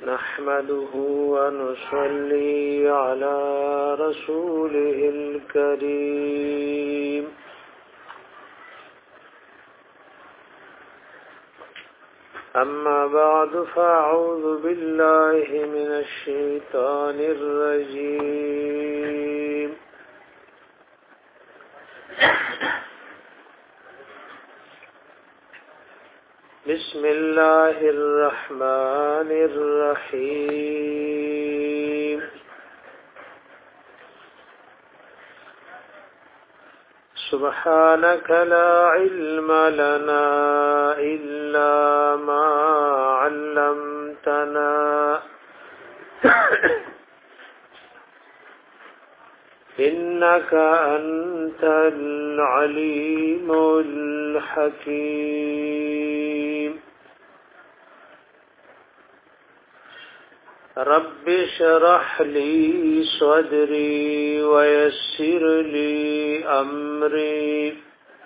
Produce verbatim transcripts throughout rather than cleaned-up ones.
نحمده ونصلي على رسوله الكريم أما بعد فأعوذ بالله من الشيطان الرجيم بسم الله الرحمن الرحيم سبحانك لا علم لنا إلا ما علمتنا إنك أنت العليم الحكيم رب اشرح لي صدري ويسر لي أمري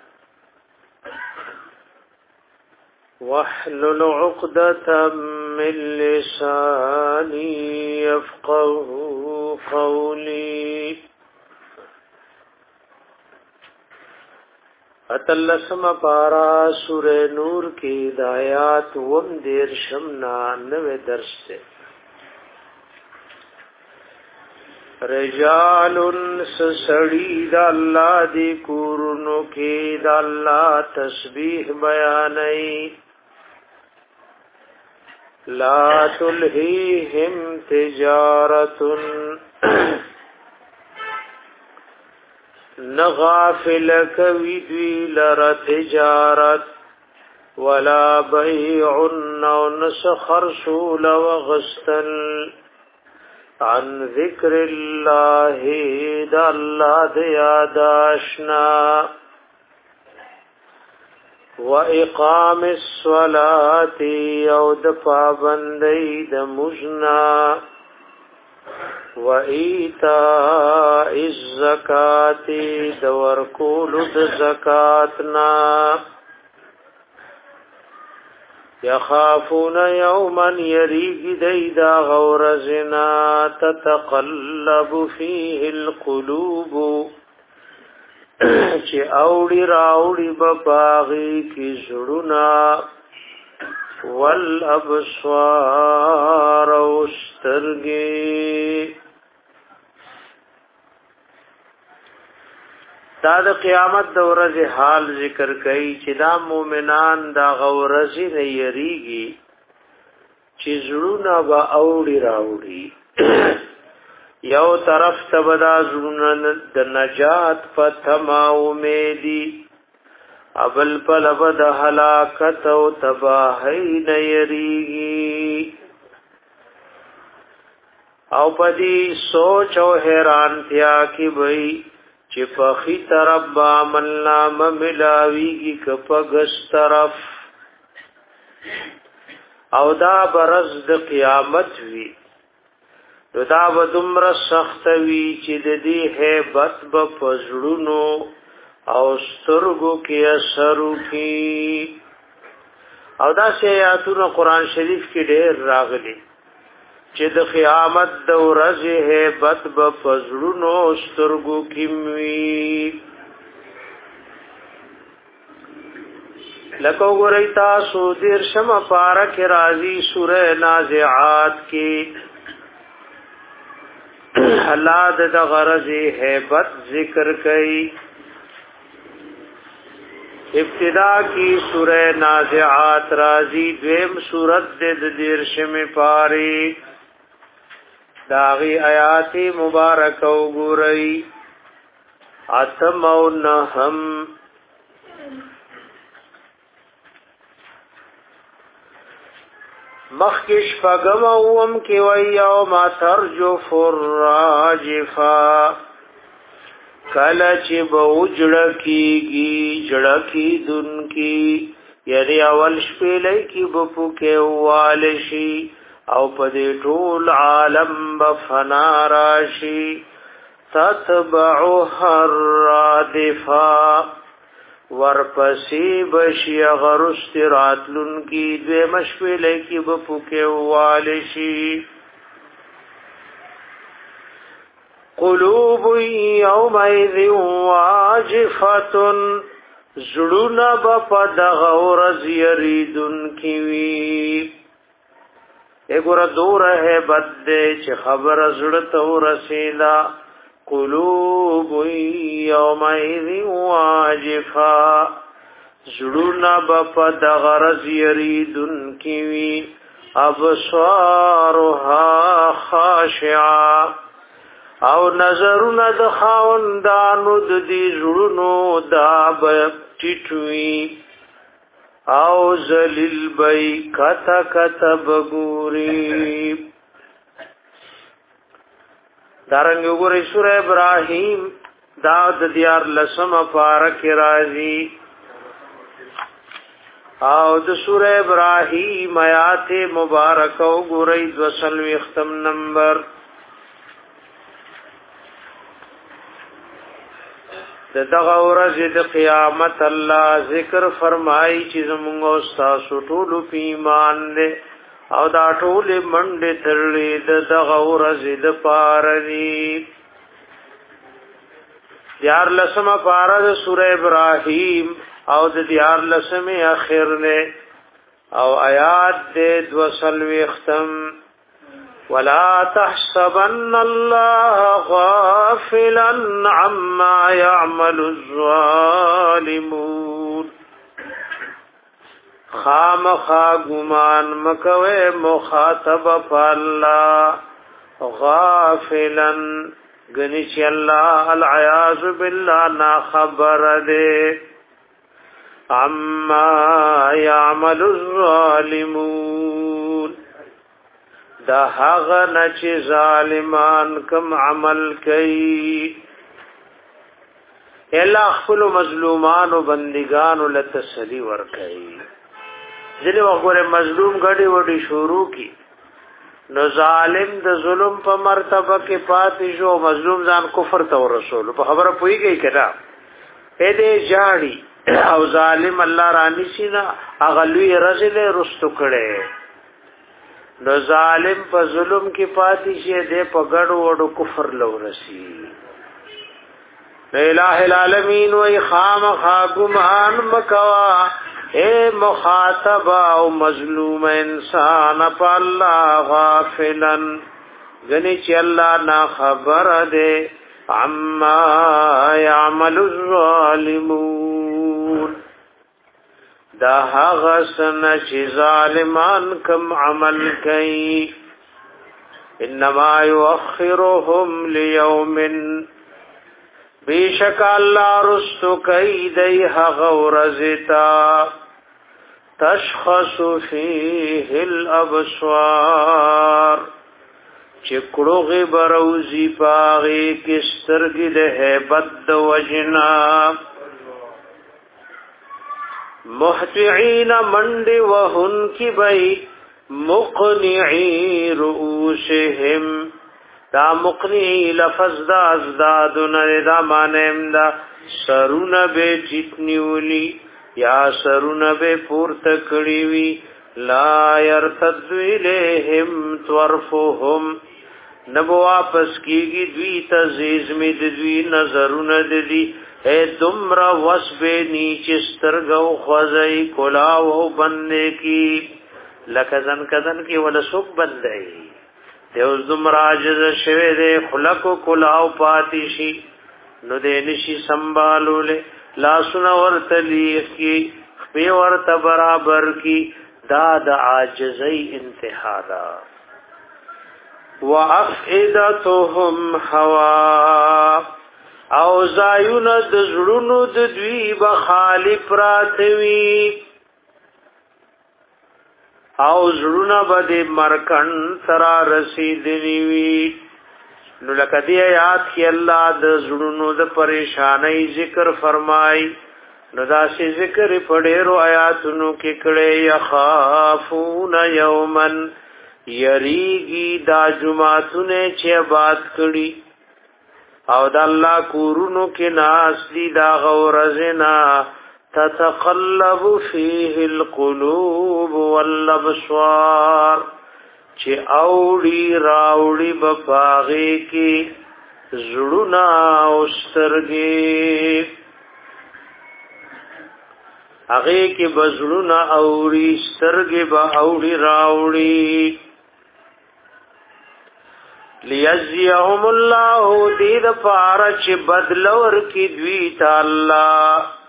واحلل عقدة من لساني يفقه قولي اتلسم پارا سورہ نور کی ہدایات وم دیر شمنا نوے درس سے رجال سسڑی دا اللہ دی کورنو کی دا اللہ تسبیح بیانئی لا تلہیہم تجارت نغافل کوي دوی لر تجارت ولا بيع او نسخر سول وغستل عن ذکر الله دا الله دیاداشنا واقام الصلاة او د پابندی د مجنا وَإِيتَاءِ الزَّكَاةِ دور کول د زکاتنا يخافون يوما يريق ديدا غورزنا تتقلب فيه القلوب چه اوڑی راوڑی بباغی کی زڑنا والابصار استرگی دا د قیامت د ورځې حال ذکر کوي چې دا مؤمنان دا غورځي نه یریږي چې زړونه به اوړي راوړي یو طرف ته به دا زړونه د نجات په تما امیدي ابل پل به د هلاکت او تباهۍ نه یریږي او په دې سوچ او حیرانتیا کې وي چې په خي طرف با منام ملاويږي کپغس طرف او دا برز د قیامت وی دا به دمر سخت وی چې د دې hebat په پزړونو او سترګو کې اثر وکي او دا شی آیاتونه قران شریف کې ډېر راغلي چې د قیامت د ورځې hebat به فزړونو سترګو کې وي لکه وګورئ تاسو دیر شمه پارک راځي سورہ نازعات کې الله د غرضې hebat ذکر کوي ابتدا کی سورہ نازعات راځي دویم سورت د دیر شمه پاری داغی آیات مبارک وګورئ اتم او نهم مخکش فغم اوم کی وی یوم ترجف الراجفا کله چې بوجړه کیږي جړه کی دن کی یعنی اول شپې لکی بپو کې والشي او په دې ټول عالم بفنا راشي تتبعها الرادفا ورپسی بشی غرست راتلن کی دوی مشویلے کی بپوکے والشی قلوب یومئذ واجفتن زړونه به په دغه ورځ یریدون کی وي اګوره دوره هیبت دې چې خبره زړه ته ورسېدا قلوب یومئذ واجفه زړونه به په دغه ورځ یریدون کی وي ابصارها خاشعه او نظرونه د خاوندانو د دې زړونو دا به ټیټوي او ذلیل بی کتا کتا بګوري دارنګ وګورئ سورہ ابراهیم دا د دیار لسم پارک راځي او د سورہ ابراهیم آیات مبارک وګورئ دوسلوي ختم نمبر دغه ورځ د قیامت الله ذکر فرمایي چې زموږ او تاسو ټول په ایمان دي او دا ټول منډه ترلې دغه ورځ د پارري دیار لسمه پارا د سوره ابراهيم او د دیار لسمه اخر نه او آیات د دوسلوي ختم ولا تحسبن الله غافلا عما يعمل الظالمون خامخا گمان مکوے مخاطب فالله غافلا گنیچ اللہ العیاذ باللہ نا خبر دے عما يعمل الظالمون دا هغه نچ ظالمان کم عمل کوي الا خپل مظلومان او بندگان ول تسلی ور کوي ځنه وګوره مظلوم غړي وډي شروع کی نو ظالم د ظلم په مرتبه کې پاتې شو مظلوم ځان کفر ته رسول په خبره پويږي کړه اې دې جاړي او ظالم الله رانی سینا اغلوی رزل رستو کړي نو ظالم په ظلم کې پاتې شه دې په ګډ وډو کفر لورسي الہ العالمین و خام خاگمان مکوا اے مخاطب او مظلوم انسان پا اللہ غافلا گنی چی اللہ نا خبر دے عما یعمل الظالمون دا غسن چی ظالمان کم عمل کئی انما یؤخرهم لیوم بیشک اللہ رستو کئی دی غورزتا تشخص فیه الابصار چکڑوغی بروزی پاغی کسترگی ده بد وجنا محتعین مند وہن کی بئی مقنعی رؤوسهم دا مقنعی لفظ دا ازدادن دا مانیم دا سرون بے جتنیولی یا سرون بے پورتکڑیوی لا یرتد الیہم طرفهم نبو واپس کیگی دوی تزیز می دوی نظرون دی اے دمرا وسبے نیچسترگو خوزئی کلاو بندے کی لکزن کزن کی ولسوک بندے دیوز دمرا عجز شوے دے خلقو کلاو پاتیشی نو دے نشی سنبالو لے لاسونا ورتلیخ کی خبی ورت برابر کی داد عاجزی انتہا دا وَأَفْئِدَتُهُمْ هَوَا او زایون د زړونو د دوی بخالی پراتوی او زړونه بده مرکن ترا رسیدلی وی نو لکه دی آیات کې الله د زړونو د پریشانای ذکر فرمای نو دا سي ذکر په ډېرو آیاتونو کې کړي یخافون یومن یریږي دا جمعتونه چې بات کړي او د الله کورونو کې ناس دي دا غورزنا تتقلب فيه القلوب والابصار چې اوړي راوړي بپاغي کې زړونه او سترګې هغه کې بزړونه اوړي سترګې به اوړي راوړي لیجزیهم الله دې د پاره چې بدل ورکړي دوی ته الله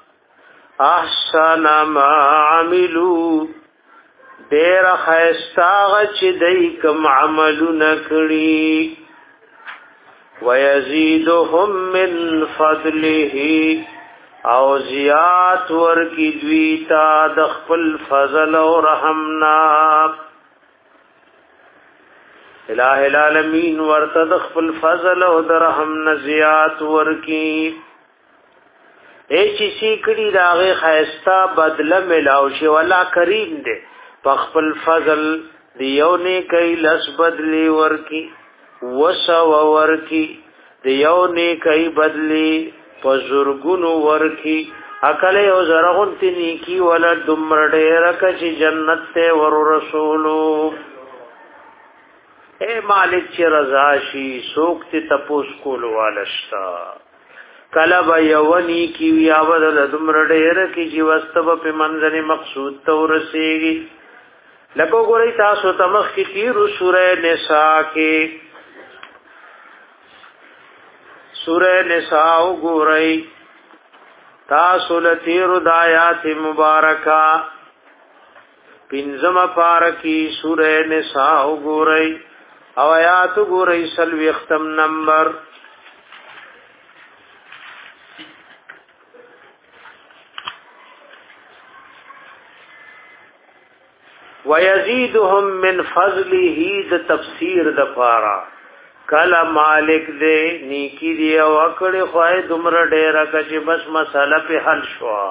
احسن ما عملوا دیر خیستاغ چی دی کم عملو کړي ویزیدهم من فضله او زیات ورکی دویتا دخپل فضل و رحمنا الہ العالمین ورتا دخپل فضل و رحمنا زیات ورکی اے چی سیکڑی داغی خیستا بدل ملاوشی والا کریم دے پخپل فضل دیونی کئی لس بدلی ورکی وسو ورکی دیونی کئی بدلی پزرگون ورکی اکلی او زرغن تنیکی ولا دمر دیرک چی جنت تے ور رسولو اے مالک چی رضاشی سوکتی تپوس کولو والشتا کلب یونی کی ویا بدل دمر دیرکی چی وستب پی منزل مقصود تورسیگی لکو گوری تاسو تمخ کی تیرو سورہ نساء کے سورہ نساء گوری تاسو لتیرو دایات مبارکہ پنزم پارکی سورہ نساء گوری او آیات گوری سلوی اختم نمبر وَيَزِيدُهُم مِّن فَضْلِهِ د تفسیر د پارا کلا مالک دے نیکی دی او اکڑی خواهی دمر ډیره کچی بس مسئلہ پی حل شوا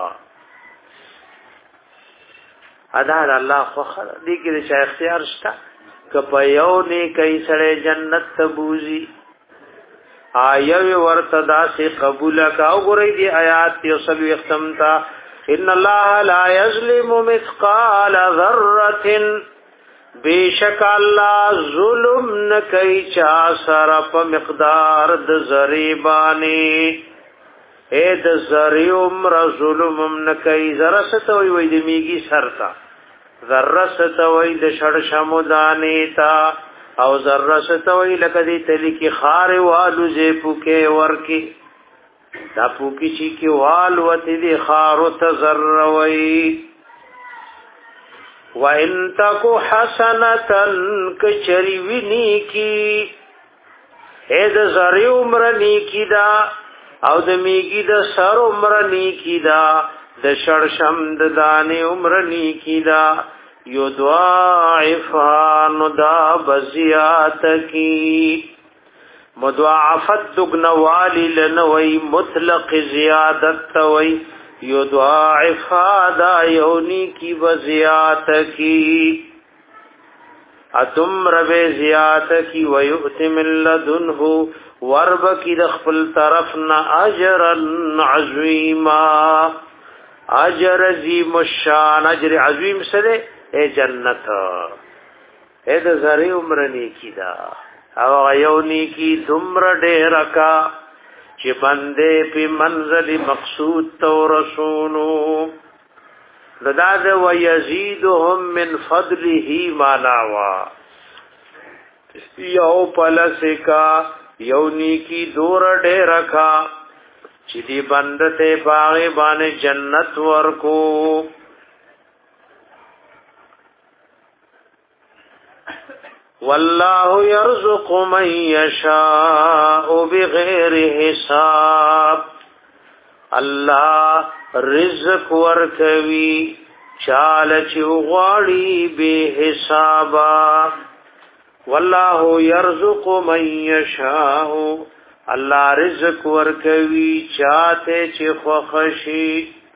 ادار اللہ خوخر دیکی دی چا اختیار شتا کپا یو نیکی سڑے جنت تبوزی آیوی ورتدا سے قبول کا او گرئی دی آیات تیو سلوی اختمتا ان الله لا یظلم مثقال ذره بیشک الله ظلم نکي چا سره په مقدار د ذری باندې اے د ذری عمر ظلم نکي ذره ستوي وې د میږي سرتا ذره ستوي د شړ شمودانې تا او ذره ستوي لکه دې تلی کی خار والو زه پوکې ورکی دا پوکی چی کی وال وتی دی خارو تزروی و انتکو حسنتن کچری وی نیکی اید زری عمر نیکی دا او د میگی د سر عمر نیکی دا د شرشم د دانی عمر نیکی دا یو دعائفان دا بزیات کی مضاعفت دگنوالی لنوی مطلق زیادت توی یضاعف دا یونی کی بزیات کی اتم رب زیات کی ویؤت من لدنه ورب کی دخپل طرفنا اجرا عظیما اجر عظیم الشان اجر عظیم سرے اے جنت اے دا زری عمرنی کی دا او غیونی کی دمر ډیرکا چې بندې په منزل مقصود تو رسولو لداد و یزيدهم من فضله ما ناوا یو پلسکا یونی کی دور ډیرکا چې دی بندته باغ باندې جنت ورکو والله يرزق من يشاء بغیر حساب الله رزق ورکوي چال چغواړي به حسابا والله يرزق من يشاء الله رزق ورکوي چاته چې خوښي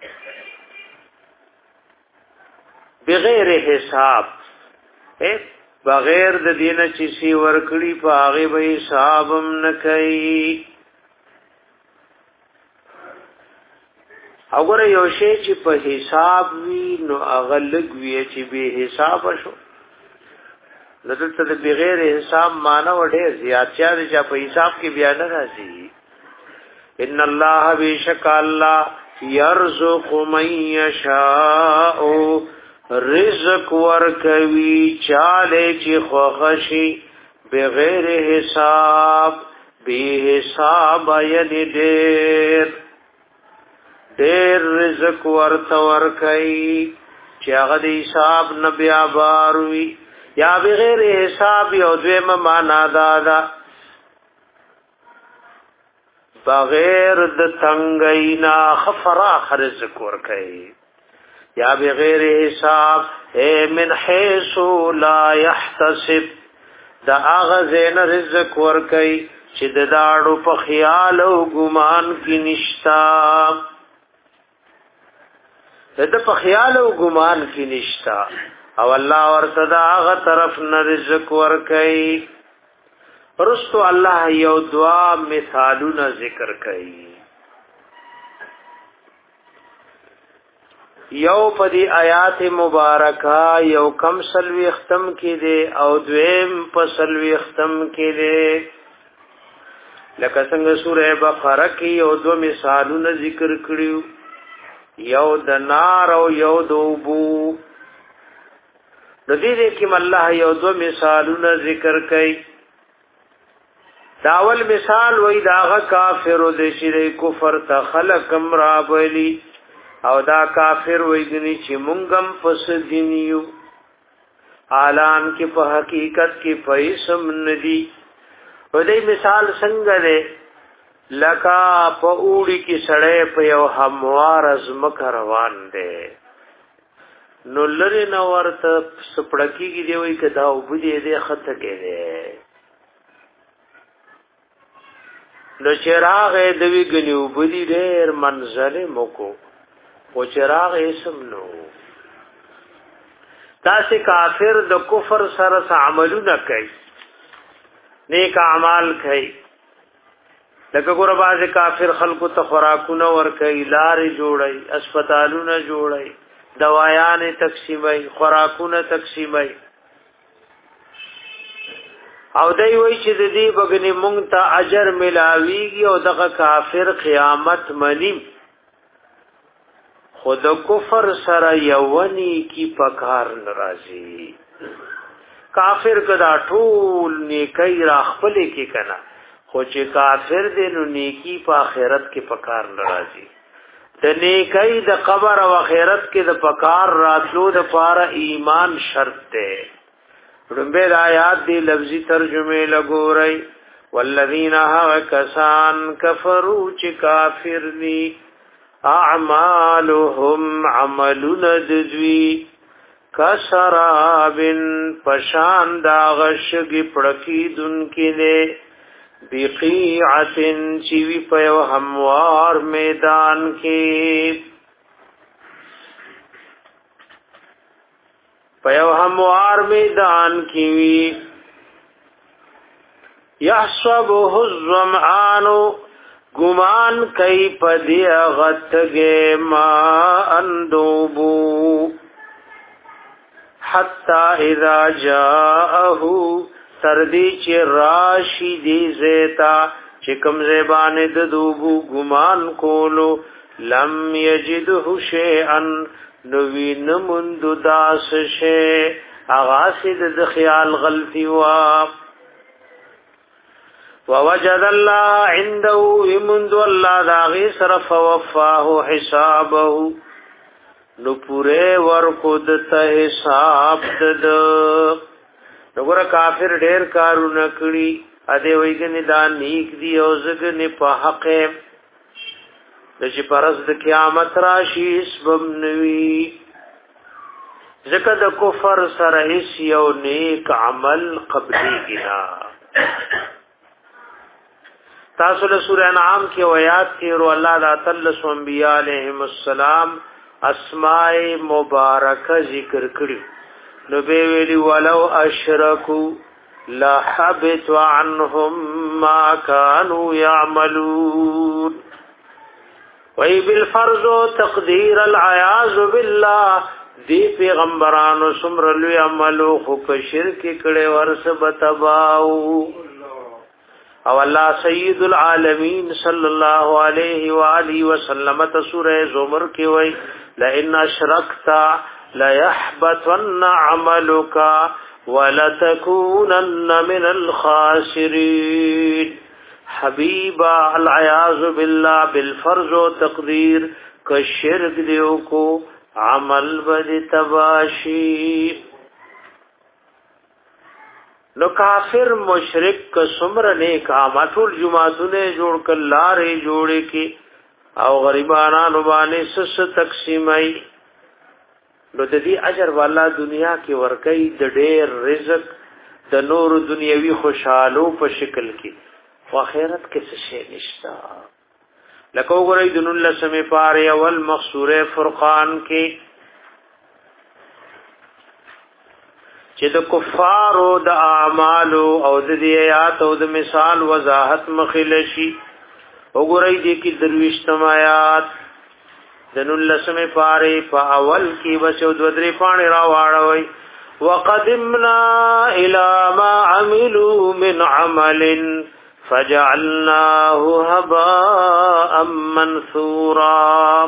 بغیر حساب بغیر د دینه چې سی ورکړي په هغه به حسابم نه کوي وګوره یو شی چې په حساب وی نو اغلق وی چې به حساب شو دلته د بغیر حساب معنی وړه زیاتیا چې په حساب کې بیان راځي ان الله بیشک الله یرزق من یشاء رزق ورکوي چاله چې خوښي بغیر حساب به حساب یعنی ډېر ډېر رزق ورته ورکوي چې هغه د حساب نه بیا باروي یا بغیر حساب یو دویمه معنا دادا بغیر د تنگینا خفراخ رزق ورکوي یا بغیر حساب اے من حیث لا يحتسب دا اغزین رزق ورکوي چې د داړو په خیال او ګمان کې نشتا د په خیال او ګمان کې نشتا او الله ورته دا هغه طرف نه رزق ورکوي رستو الله یو دعا مثالونه ذکر کوي یو پدی آیات مبارکه یو کم سلوی ختم کې دي او دویم په سلوی ختم کې دي لکه څنګه سوره بقره کې یو دو مثالونه ذکر کړیو یو د نار او یو د اوبو د دې کې الله یو دو مثالونه ذکر کړي داول مثال وای داغه کافر او د شری کفر ته خلق امرا بلی او دا کافر وای غنی چې مونږم پس دینیو عالم کې په حقیقت کې پیسم ندی و دې مثال څنګه ده لکا په اوړي کې سړې په یو هموار ازمک روان ده نو لری نو ورته سپړکی کې دی وای کدا وبدي دې خطه کې ده نو چراغ دوی غنیو بدی ډېر منزل موکو او چراغ اسم نو تاسو کافر د کفر سره عملونه کوي نیک اعمال کوي لکه ګور باز کافر خلقو ته خوراکونه ور کوي لارې جوړي اسپیټالونه جوړي دوايان تقسیمي خوراکونه تقسیمي او دای وای چې د دې بګنی مونږ ته اجر ملاويږي او دغه کافر قیامت منیم خود کفر سره یونی کی پکار ناراضي کافر کدا ټول نیکی را خپل کې کنا خو چې کافر دې نو نیکی په آخرت کې پکار ناراضي د نیکی د قبر او آخرت کې د پکار راتلو د پاره ایمان شرط ده رنبه د آیات دی لفظی ترجمه لګورای والذین ها کسان کفروا چې کافر دي اعمالهم عملون دذوی کسرابن پشان دا غشگی پڑکی دن کی دے بقیعتن چیوی پیو هموار میدان کی پیو هموار میدان کیوی یحسبه الظمآن گمان کئی پدی غتگے ما اندوبو حتی اذا جاءه تردی چی راشی دی زیتا چکم زیبان ددوبو گمان کولو لم یجده شیئن نوی نمند داس شے اغاسی د خیال غلطی واب ووجد الله عنده ومنذ الله داغي صرف وفاه حسابه نو پوره ورکو د حساب د وګوره کافر ډیر کارونه کړی ا دې وایګنی دا نیک دی او زګنی په حق د چې پرز د قیامت راشي سبب نوي ځکه د کفر سره هیڅ یو نیک عمل قبلي کنا تاسو له سورہ انعام کې آیات کې رو الله تعالی انبیاء علیهم السلام اسماء مبارکه ذکر کړی نو به ویلی ولو اشرکو لا حبط عنهم ما كانوا يعملون وی بالفرض تقدیر العیاذ بالله دی پیغمبرانو سمر لوی عملو خو که شرک کړي ورس بتباو او الله سید العالمین صلی الله علیه و آله وسلم سورہ زمر کې وای لئن اشرکت ليحبطن عملك ولتكونن من الخاسرین. حبیبا العیاذ بالله بالفرض و تقدیر که شرک دیو کو عمل بد تباشی. نو کافر مشرک ک سمر نیک عمل جمعتونه جوړ ک لارې جوړې کی او غریبانو باندې سس تقسیمای نو د دې اجر والا دنیا کې ورکې د ډېر رزق د نور دنیوي خوشحالو په شکل کې او آخرت کې څه شي نشتا. لکه وګورئ د نن لسمه پاره اول مخسوره فرقان کې چې د کفارو د اعمالو او د آیات او د مثال وضاحت مخلشي. وګورئ دې کې درويشتم آیات د نن لسمه پاره په اول کې بشو د درې پانی را واړوي وقدمنا الى ما عملوا من عمل فجعلناه هباء منثورا.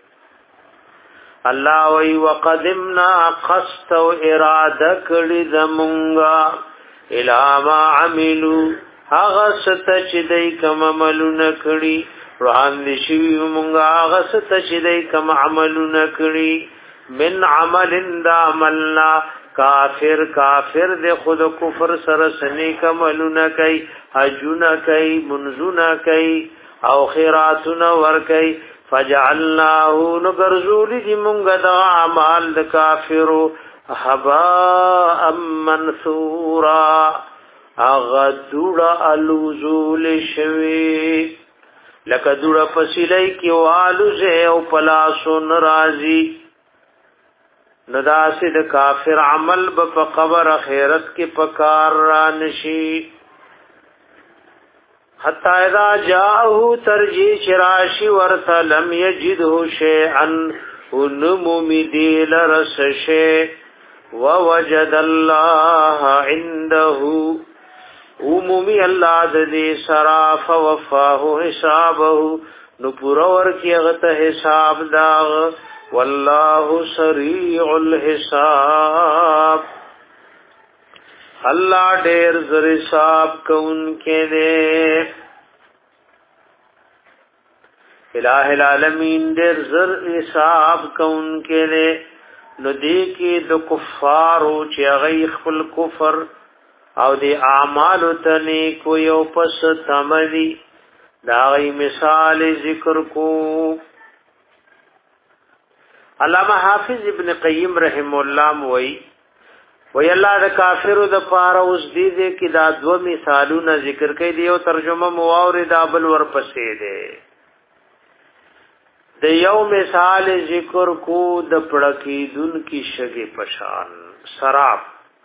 الله وی وقدمنا قصد و اراده کړی زمونږه الى ما عملوا هغه ست چې دای کوم عملونه کړی وړاندې شوی مونږه هغه ست چې دای کوم عملونه کړی من عمل دا عملنا کافر کافر دے خود کفر سر سنی کملونه کوي حجونه کوي منزونه کوي او خیراتونه ور کوي فجعلناه نغرزول دی مونږ د اعمال د کافرو هباء منثورا اغدوڑا الوزول شوی لکه دوڑا پسیلای کی والوزه او پلاسو نرازی نداسی د کافر عمل په قبر خیرت کې پکار را نشي حتی اذا جاءه ترجی شراشی ورث لم یجده شیئا ونمومدی لرس شیء ووجد الله عنده عمومی اللہ ددی سراف وفاه حسابه نو پورور کی غت حساب داغ والله سریع الحساب اللہ ډیر زر حساب کون کے دے الہ العالمین ډیر زر حساب کون کے دے نو دی کی د کفارو چې غی خپل کفر او دی اعمال تنی کو یو پس تملی دا غی مثال ذکر کو. علامہ حافظ ابن قیم رحم الله موي وی الله د کافرو د پاره اوس دې دې کې دا دو مثالونه ذکر کړي دی او ترجمه مواورد ابل ورپسې ده. د یو مثال ذکر کو د پړکی دن کی شګه پشان سراب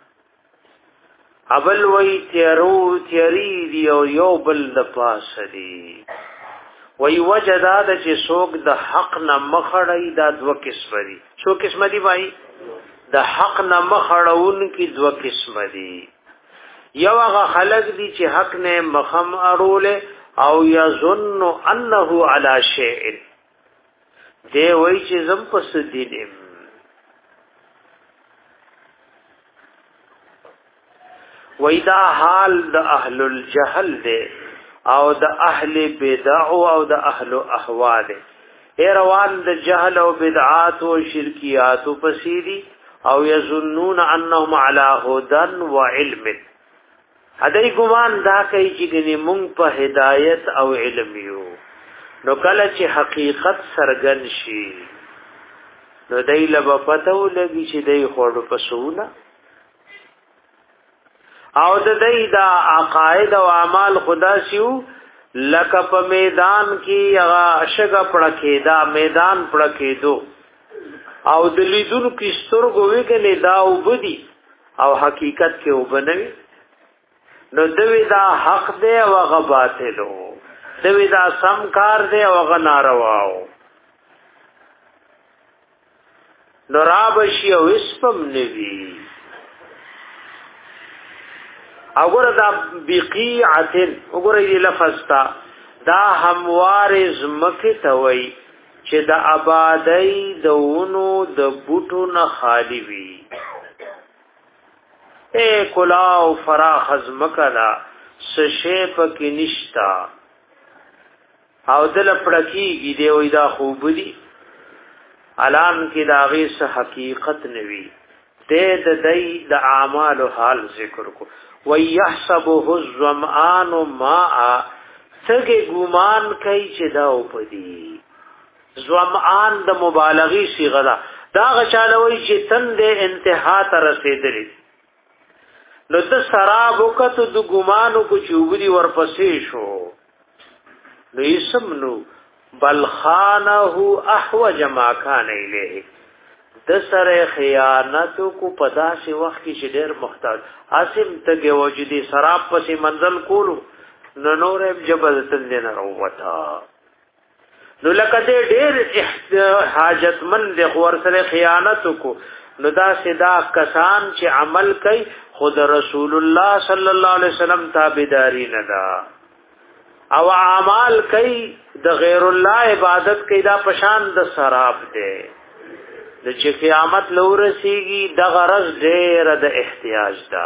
ابل وی تیرو تیری دی او یو بل د پاس دی وی وجدا د چې څوک د حق نه مخړی دا دو قسم دي. څو قسم دي بھائی؟ د حق نه مخړون کی دو قسم دي. یو هغه خلق دي چې حق نه مخم اړول او یظن انه علی شیء دی وی چې زم پس دینم وی دا حال د اهل الجهل دی او د اهل بدع او د اهل اهوا دي. ای روان د جهل او بدعات او شرکیات او پسیدی او یظنون انهم علی هدى وعلم هدی ګمان دا کوي چې ګنې مونږ په هدایت او علم یو. نو کله چې حقیقت سرګن شي نو دای له پته ولګي چې دای خور پسونه او د دې دا عقاید او اعمال خدا سیو لکه په میدان کې هغه شګه پړکې دا میدان پړکې دو او د لیدونو کې سترګو وګنې دا وبدي او حقیقت کې وبنوي نو دوی دا حق دی او هغه باطل دوی دا سم کار دی او هغه نارواو نو رابشي او اسپم نوی اگر دا بقیعتن اگر ای لفظ تا دا هموار زمکی توی چې د آبادی دونو د بوټو نه خالی وي اے کلاو فراخ زمکلا سشه پکې نشتا او دل پړکیږي دی وای دا خوب دی الان کې دا غي څه حقیقت نوي د دای د اعمال حال ذکر کو ويحسبه الظمآن ماء څنګه ګومان کوي چې دا وپدي ظمآن د مبالغی صيغه ده دا غچالوي چې تند انتها ته رسیدلی نو د سراب وکړه د ګمانو کو چوبري ورپسې شو نو اسم نو بل خانه احوج ما کان الیه د سره خیانت کو پدا شي وخت کې ډېر محتاج حاسم تګ وجدي سراب پسې منزل کولو نو نورم جبلتن نه وروتا نو لکه دې ډېر حاجتمند ور سره خیانت کو نو دا صدا کسان چې عمل کوي خود رسول الله صلی الله علیه وسلم تابعداري نه دا او اعمال کوي د غیر الله عبادت کوي دا پشان د سراب دی د چې قیامت لورسیږي د غرض ډېر د احتیاج دا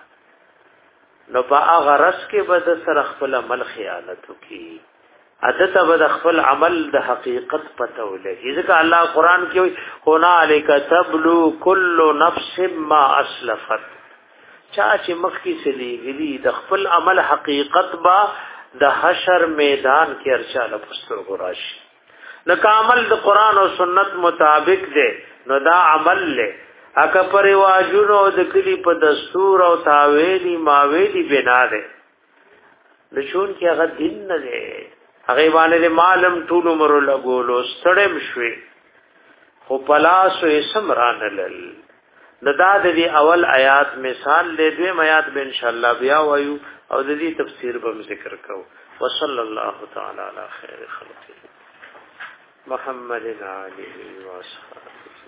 نو په غرض کې به د سر خپل عمل خیانت کوي عادت به خپل عمل د حقیقت پته ولګي ځکه الله قران کې وي هنالک تبلو کل نفس ما اسلفت چا چې مخکې سلیږي د خپل عمل حقیقت با د حشر میدان کې ارشاد پستر ګراشي نو عمل د قران او سنت مطابق دی نو دا عمل له اګه پر واجونو د کلی په دستور او تاویلی ماویلی بنا ده لشون کې هغه دین نه دی هغه باندې مالم ټول عمر لګولو ستړم شوي خو پلاسو اسمران لل ندا د دې اول آیات مثال له دویم آیات به ان شاء الله بیا وایو او د دې تفسیر به ذکر کوو وصلی الله تعالی علی خیر خلق محمد علیه و اصحابہ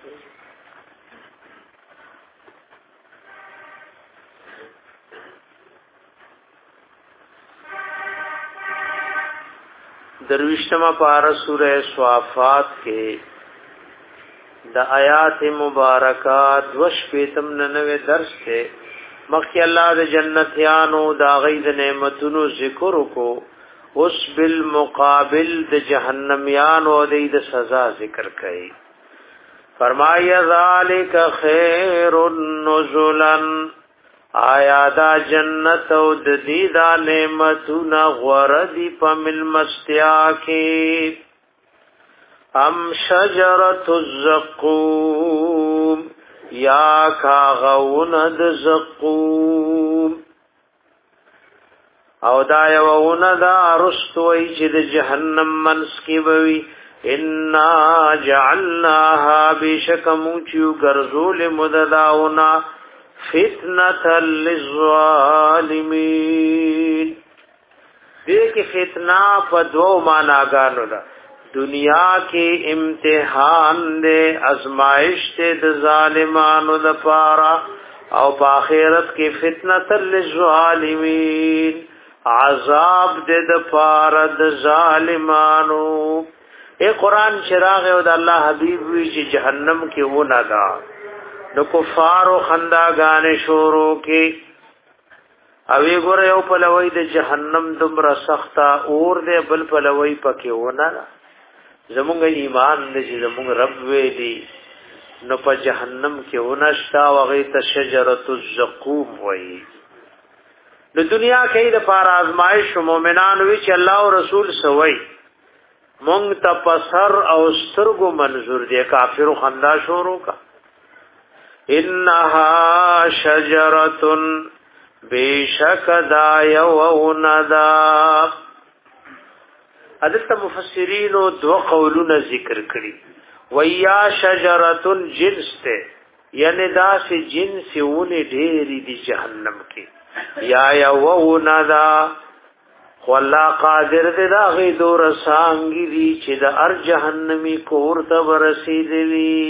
درویشتما پارا سورہ صافات کے دا آیات مبارکات وش پیتم ننوے درس تے مخی اللہ دا جنتیانو دا غید نعمتنو ذکر کو اس بالمقابل دا جہنمیانو دا دا سزا ذکر کئی فرمائی ذالک خیر النزلن آیا دا جنت او د دې دا نعمتونه غوردی په مل مستیا کې ام شجرۃ الزقوم یا کاغون د زقوم او دا یوونه دا رستوي چې د جهنم منس کې وي ان جعلناها بشکموچو غرزول مدداونا فتنة للظالمین دیکھ فتنہ پا دو معناگانو دا دنیا کی امتحان دے ازمائش دے د ظالمانو دا پارا او پا آخرت کی فتنة للظالمین عذاب دے دا پارا د ظالمانو اے قرآن چراغ او دا اللہ حبیب وی چی جہنم کی وہ ندا نو کفار او خنداګان شورو کې اوی ګره یو په لوی د جهنم دمر سختا اور دې بل په لوی پکې ونه زمونږ ایمان دې زمونږ رب وې دي نو په جهنم کې ونشتا وغه ته شجرۃ الزقوم وې د دنیا کې د پار آزمائش مومنان وی چې الله او رسول سوي مونږ ته پسر او سترګو منظور دي کافر خندا شورو کا انها شجرۃ بیشک دا یووندا حضرت مفسرین دو قولونه ذکر کړي ویا شجرۃ جنس ته یعنی دا سي جنس ونه ډېری دي جهنم کې یا یووندا والله قادر دې دا غي دور سانګي دي چې د ار جهنمی کور ته ورسېدلی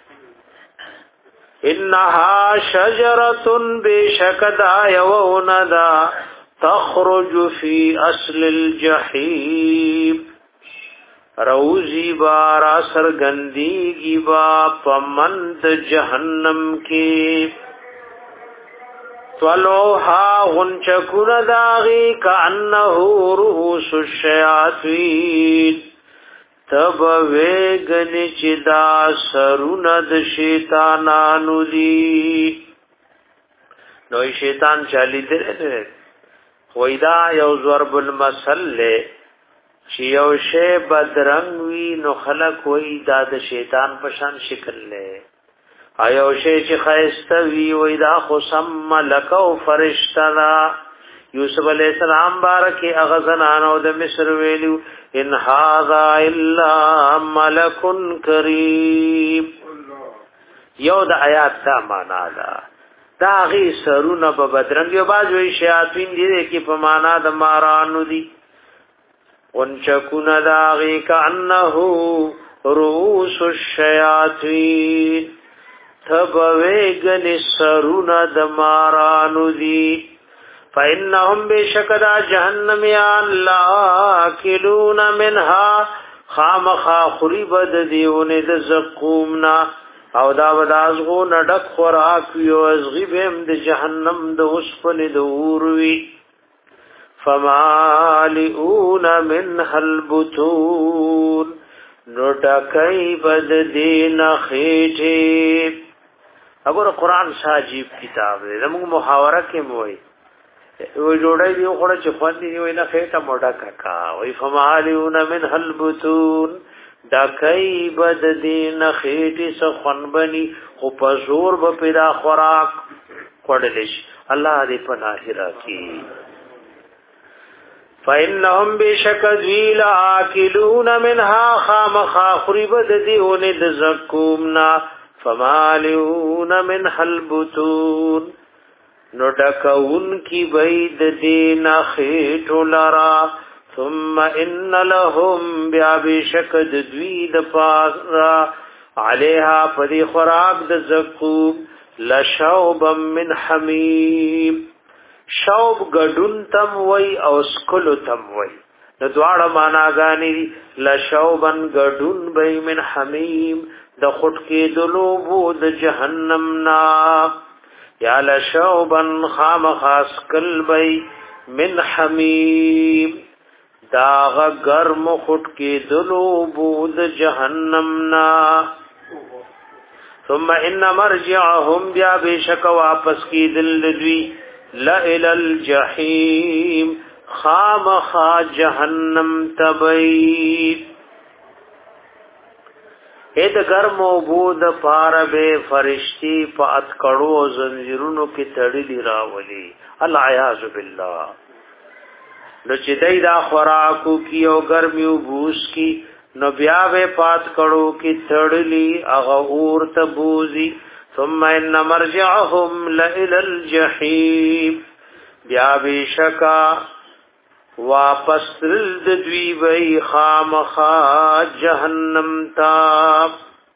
انها شجره بشکدا یوندا تخرج فی اصل الجحیم روزی بارا سرگندی گیبا پمند جہنم کی طلوها غنچکون داغی کعنہو رؤوس الشیاطین تب ویگنی چدا سروند شیطانانو دی نوی شیطان چالی دے ویدا یو ضرب المثل لے چې یو شی بدرنګ وی نو خلق وی دا د شیطان په شان شکل لې ایو شی چې خیسته وی وی دا خو سم ملک او فرشتہ دا یوسف علیہ السلام بارکی اغزنان او د مصر ویلو ان هاذا الا ملک کریم یو د آیات دا معنا دا دا غي سرونه په بدرنګ یو باز وی شیاطین دي کې په معنا د مارانو دي ونچکون داغی کعنہو رؤوس الشیاطین تبویگن سرون دمارانو دی فإنهم بشکدا جہنمیان لاکلون منها خامخا خریبد دیون د زقومنا او دا بدازغو نڈک خوراکیو ازغیبهم د جہنم د اسفن د اوروی فمالئون منها البطون نوٹکی بد دین خیٹی اگر قرآن ساجیب کتاب دے زمونږ محاورہ کې موي وی جوړای دی خو چې خوندې وي نه خیټه موټا ککا وی فمالئون منها البطون دکای بد دین خیٹی سو خنبنی خو پزور به پیدا خوراک کړلش الله دې پناه راکړي فإنهم بشكذيل آكلون منها خامخا خربت ديون دزكومنا فمالئون منها البطون نڈکون کی بید دین خیٹ لرا ثم ان لهم بیابشکد دوید پارا علیها پدی خراق دزکوم لشوبا من حمیم شوب گډون تم وای او سکلو تم وای د دواړه معناګانی لشوبن گډون بای من حمیم د خټ کې د لوبو د جهنم نا یا لشوبن خام خاص کل بای من حمیم داغ گرم خټ کې د لوبو د جهنم نا ثم ان مرجعهم بیا بشک واپس کی دل دوی لا الى الجحیم خامخا جہنم تبید اید گرم و بود پارب فرشتی پا اتکڑو زنجرونو کی تڑی راولی العیاذ باللہ نو چی دی دا خوراکو کی او گرمیو بوس کی نو بیاوے پات کڑو کی تڑلی اغور تبوزی ثم ان مرجعهم لإلى الجحیم بیا بشکا واپس دوی بی خامخا جہنم تاب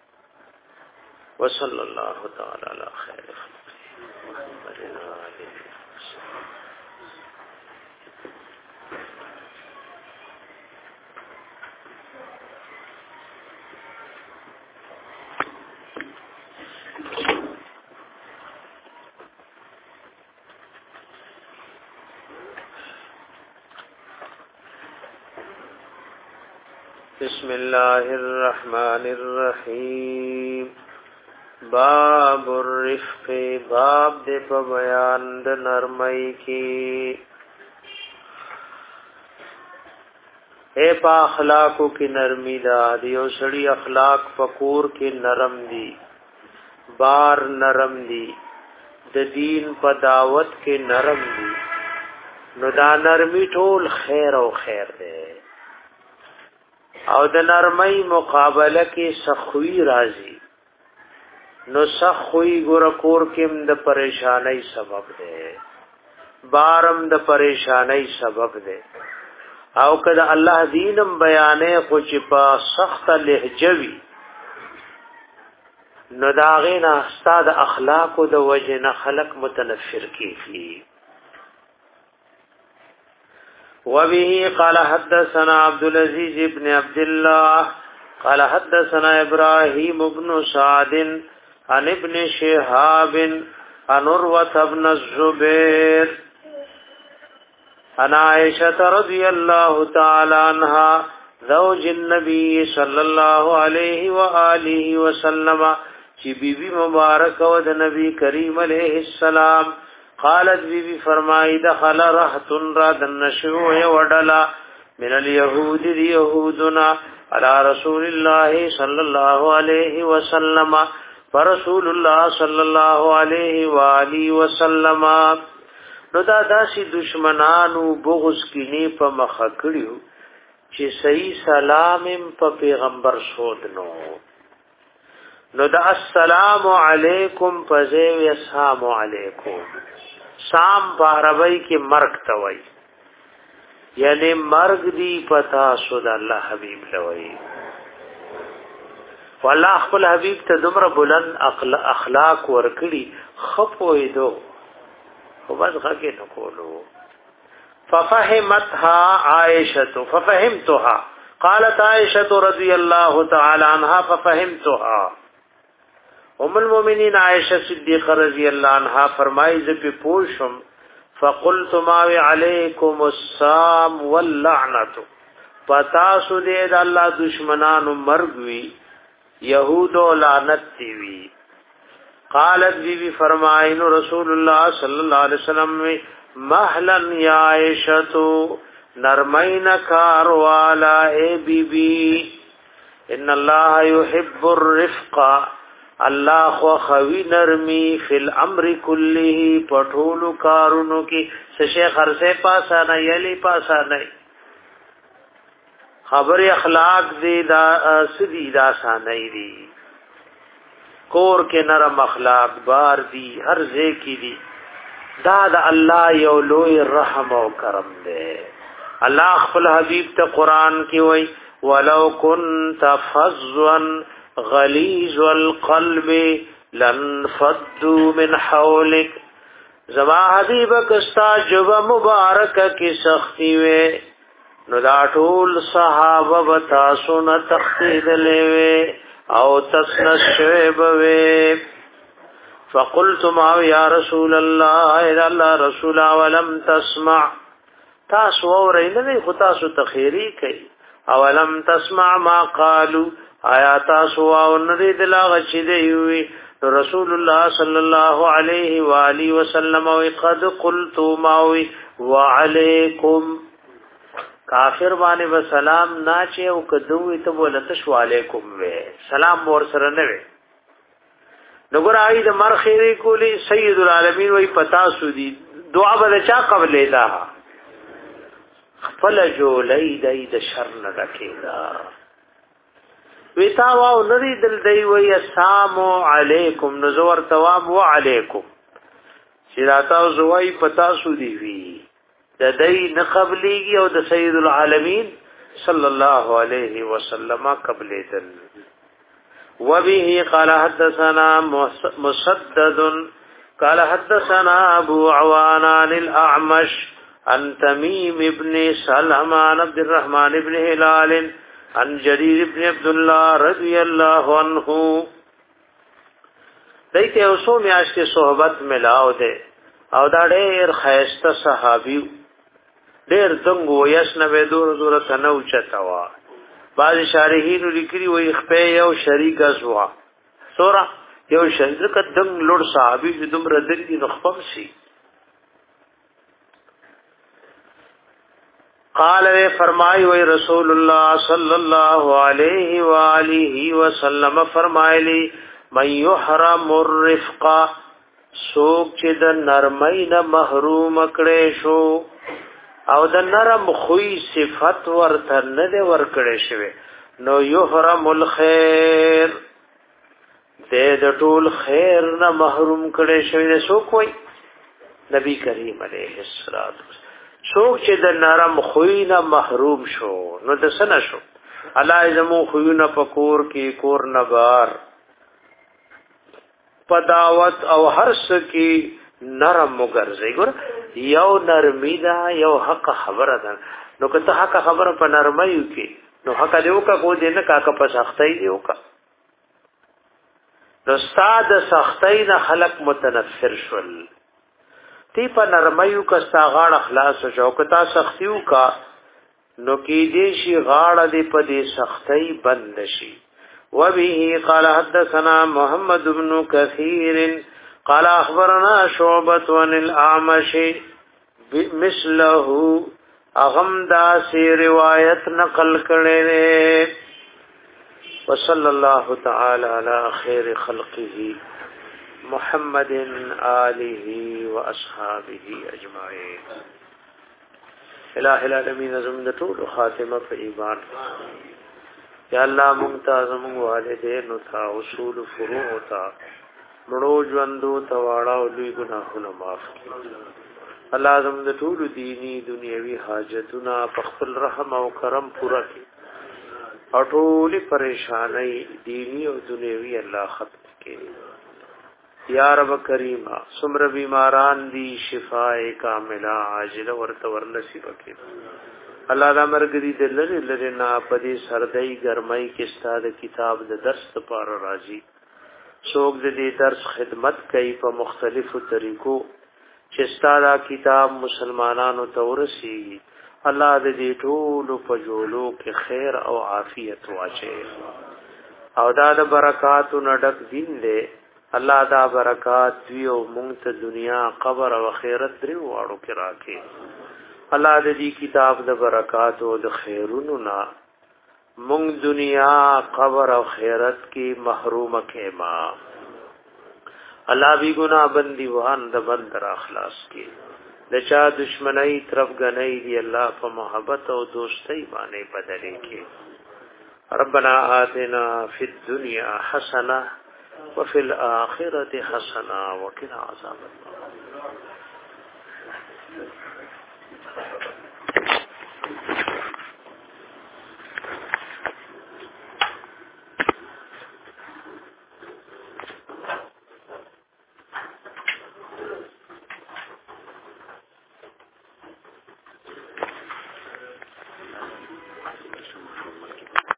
وصلی اللہ تعالی علی خیر بسم اللہ الرحمن الرحیم باب الرفق باب دے پا بیان د نرمئی کی اے پا اخلاقو کی نرمی دا دیو سڑی اخلاق پکور کی نرم دی بار نرم دی د دین په دعوت کې نرم دی نو دا نرمی ټول خیر او خیر دی او د نرمۍ مقابله کې سخوی راځي نو سخوی ګور کور کې د پریشانای سبب دی بارم د پریشانای سبب دی او کله الله دینم بیانې خو چې په سخت لهجوي نو داغینا استاد اخلاق او د وجنه خلق متنفر کیږي. وبه قال حدثنا عبد العزيز بن عبد الله قال حدثنا ابراهيم بن سعد عن ابن شهاب عن عروة بن الزبير عن عائشة رضي الله تعالى عنها زوج النبي صلى الله عليه وآله وسلم چې بیبي مبارک او د نبی کریم علیه السلام قالت بیبي فرمایي دخل رهط را دنشو وډلا من اليهود اليهودنا على رسول الله صلى الله عليه وسلم فرسول الله صلى الله عليه واله وسلم نو دا داسي دشمنانو بغض کینی په مخ کړیو چې صحیح سلام په پیغمبر شود نو نو دا السلام علیکم پزیو السلام علیکم سام په عربی کې مرګ ته وایي یعنی مرګ دی پتا سود الله حبیب لوي والله خپل حبیب ته دمر بلند اخلاق ورکړي خپوي دو خو بس غږی نکولو. ففهمتها عائشة ففهمتها قالت عائشة رضي الله تعالى عنها ففهمتها ام المؤمنین عائشہ صدیقہ رضی اللہ عنہا فرمائی ز په پوشم فقلت ما علیکم السام واللعنت پتا سو دې د الله دشمنانو مرګ وی یهود او لعنت دی وی. قالت بی بی فرمائن رسول اللہ صلی اللہ علیہ وسلم مهلا یا عائشہ نرمین کاروالا اے بی بی ان اللہ یحب الرفق الله خو خوی نرمی فی الامر کله پټول کارونو کې سشه خرڅه پاسا نه یلی پاسا نه خبر اخلاق دی دا سدی دا سانه دی کور کې نرم اخلاق بار دی هر ځای کې دی دا د الله یو لوی رحم او کرم دی. الله خپل حبیب ته قران کې وای ولو كنت فظا غلیظ القلب لانفضوا من حولك زما حبیب کستا جب مبارک کی سختی وے نو دا ټول صحابه بتا سن تخدید لوي او تسنشب وے. فقلت ما یا رسول الله اذا الله رسول ولم تسمع تاسو ورینه نه خدا سو تخیری کوي اولم تسمع ما قالوا آیات سو او ندی دلاغ چي دی وی رسول الله صلی الله علیه و آله وسلم وقد قلت ما وعليكم کافر باندې وسلام ناچه او کدوې ته ولته شو علیکم وی سلام ور سره نه وی نګور آی د مر خیره کولی سید العالمین وی پتا سو دی دعا به چا قبل لا خپل جولای دای د شر نه ډکیدا ویتا واو ندی دل دی وی السلام علیکم نزور ثواب وعلیکم شراتا او زوی پتا سو دی وی د دای نه قبلیږي او د سید العالمین صلی الله علیه وسلم قبلیدل. وبه قال حدثنا مسدد قال حدثنا ابو عوان عن الاعمش عن تميم ابن سلمة عن عبد الرحمن بن هلال عن جرير ابن عبد الله رضي الله عنه دیکھے اوسو میاش کے صحبت ملاو دے او دا ډېر خیسته صحابي ډېر دنګو یس نوې دور دور تنو چتاوا بعض شارحین لیکلي وي خپې یو شریک ازوا سورہ یو شریک دنګ لور صحابي چې دومره درې نخپم شي. قال وی فرمای وی رسول الله صلی الله علیه و آله وسلم فرمایلی من یحرم الرفق سوک چې د نرمۍ نه محروم کړي شو او د نرم خوې صفت ورته نه دی ورکړي شوی نو یحرم الخير دې د ټول خیر نه محروم کړي شوی سوک وای نبی کریم علیه الصلاۃ څوک چې د نرم خوینه محروم شو نو د سنه شو الله زمو خوینه پکور کې کور نبار پداوت او هرڅ کې نرم مګرځي ګور یو نرمی دا یو حق خبره ده نو که ته حق خبره په نرمۍ کې نو حق دیو کا کو دینه کا کا په سختۍ دیو کا نو استاد سختۍ نه خلق متنفر شول تی په نرمۍ کا ساغاړ اخلاص او کتا سختیو کا نو کې دې شي غاړه دې په دې سختۍ بند شي وبه قال حدثنا محمد بن كثير قال اخبرنا شعبة عن الاعمش مثله اغم دا سی روایت نقل کړي وصلی الله تعالی علی خیر خلقه محمد آله واصحابه اجمعین الہ العالمین زمد ټول خاتمه په ایمان یا الله ممتاز مون والدین او تا اصول فروع او تا مړو ژوندو تواړه او لوی ګناهونه معاف کړي الله زم د ټول دینی دنیوي حاجتونه په خپل رحم او کرم پورا کړي او ټول پریشانای دینی او دنیوي الله ختم کړي یا رب کریم سمر بیماران دی شفاء کامله عاجله ورته ور نصیب کړي الله دا مرګ دې د لری لری نه پدې سردی ګرمای کې ستاد کتاب د درس لپاره راځي څوک دې درس خدمت کوي په مختلفو طریقو چې ستاره کتاب مسلمانانو ته ورسي الله دې ټول په جوړو کې خیر او عافیت واچي او دا د برکاتو نډک دین دې الله دا برکات دی او مونږ ته دنیا قبر او آخرت درې واړو کې راکې الله دې کتاب د برکات او د خیرونو نا مونږ دنیا قبر او آخرت کې محروم کې ما الله بی گناہ بندی وان د بندر اخلاص کی د چا دشمنی طرف غنی دی الله په محبت او دوستی باندې بدلې کی ربنا آتنا فی الدنیا حسنه وفي الاخره حسنه وقنا عذاب النار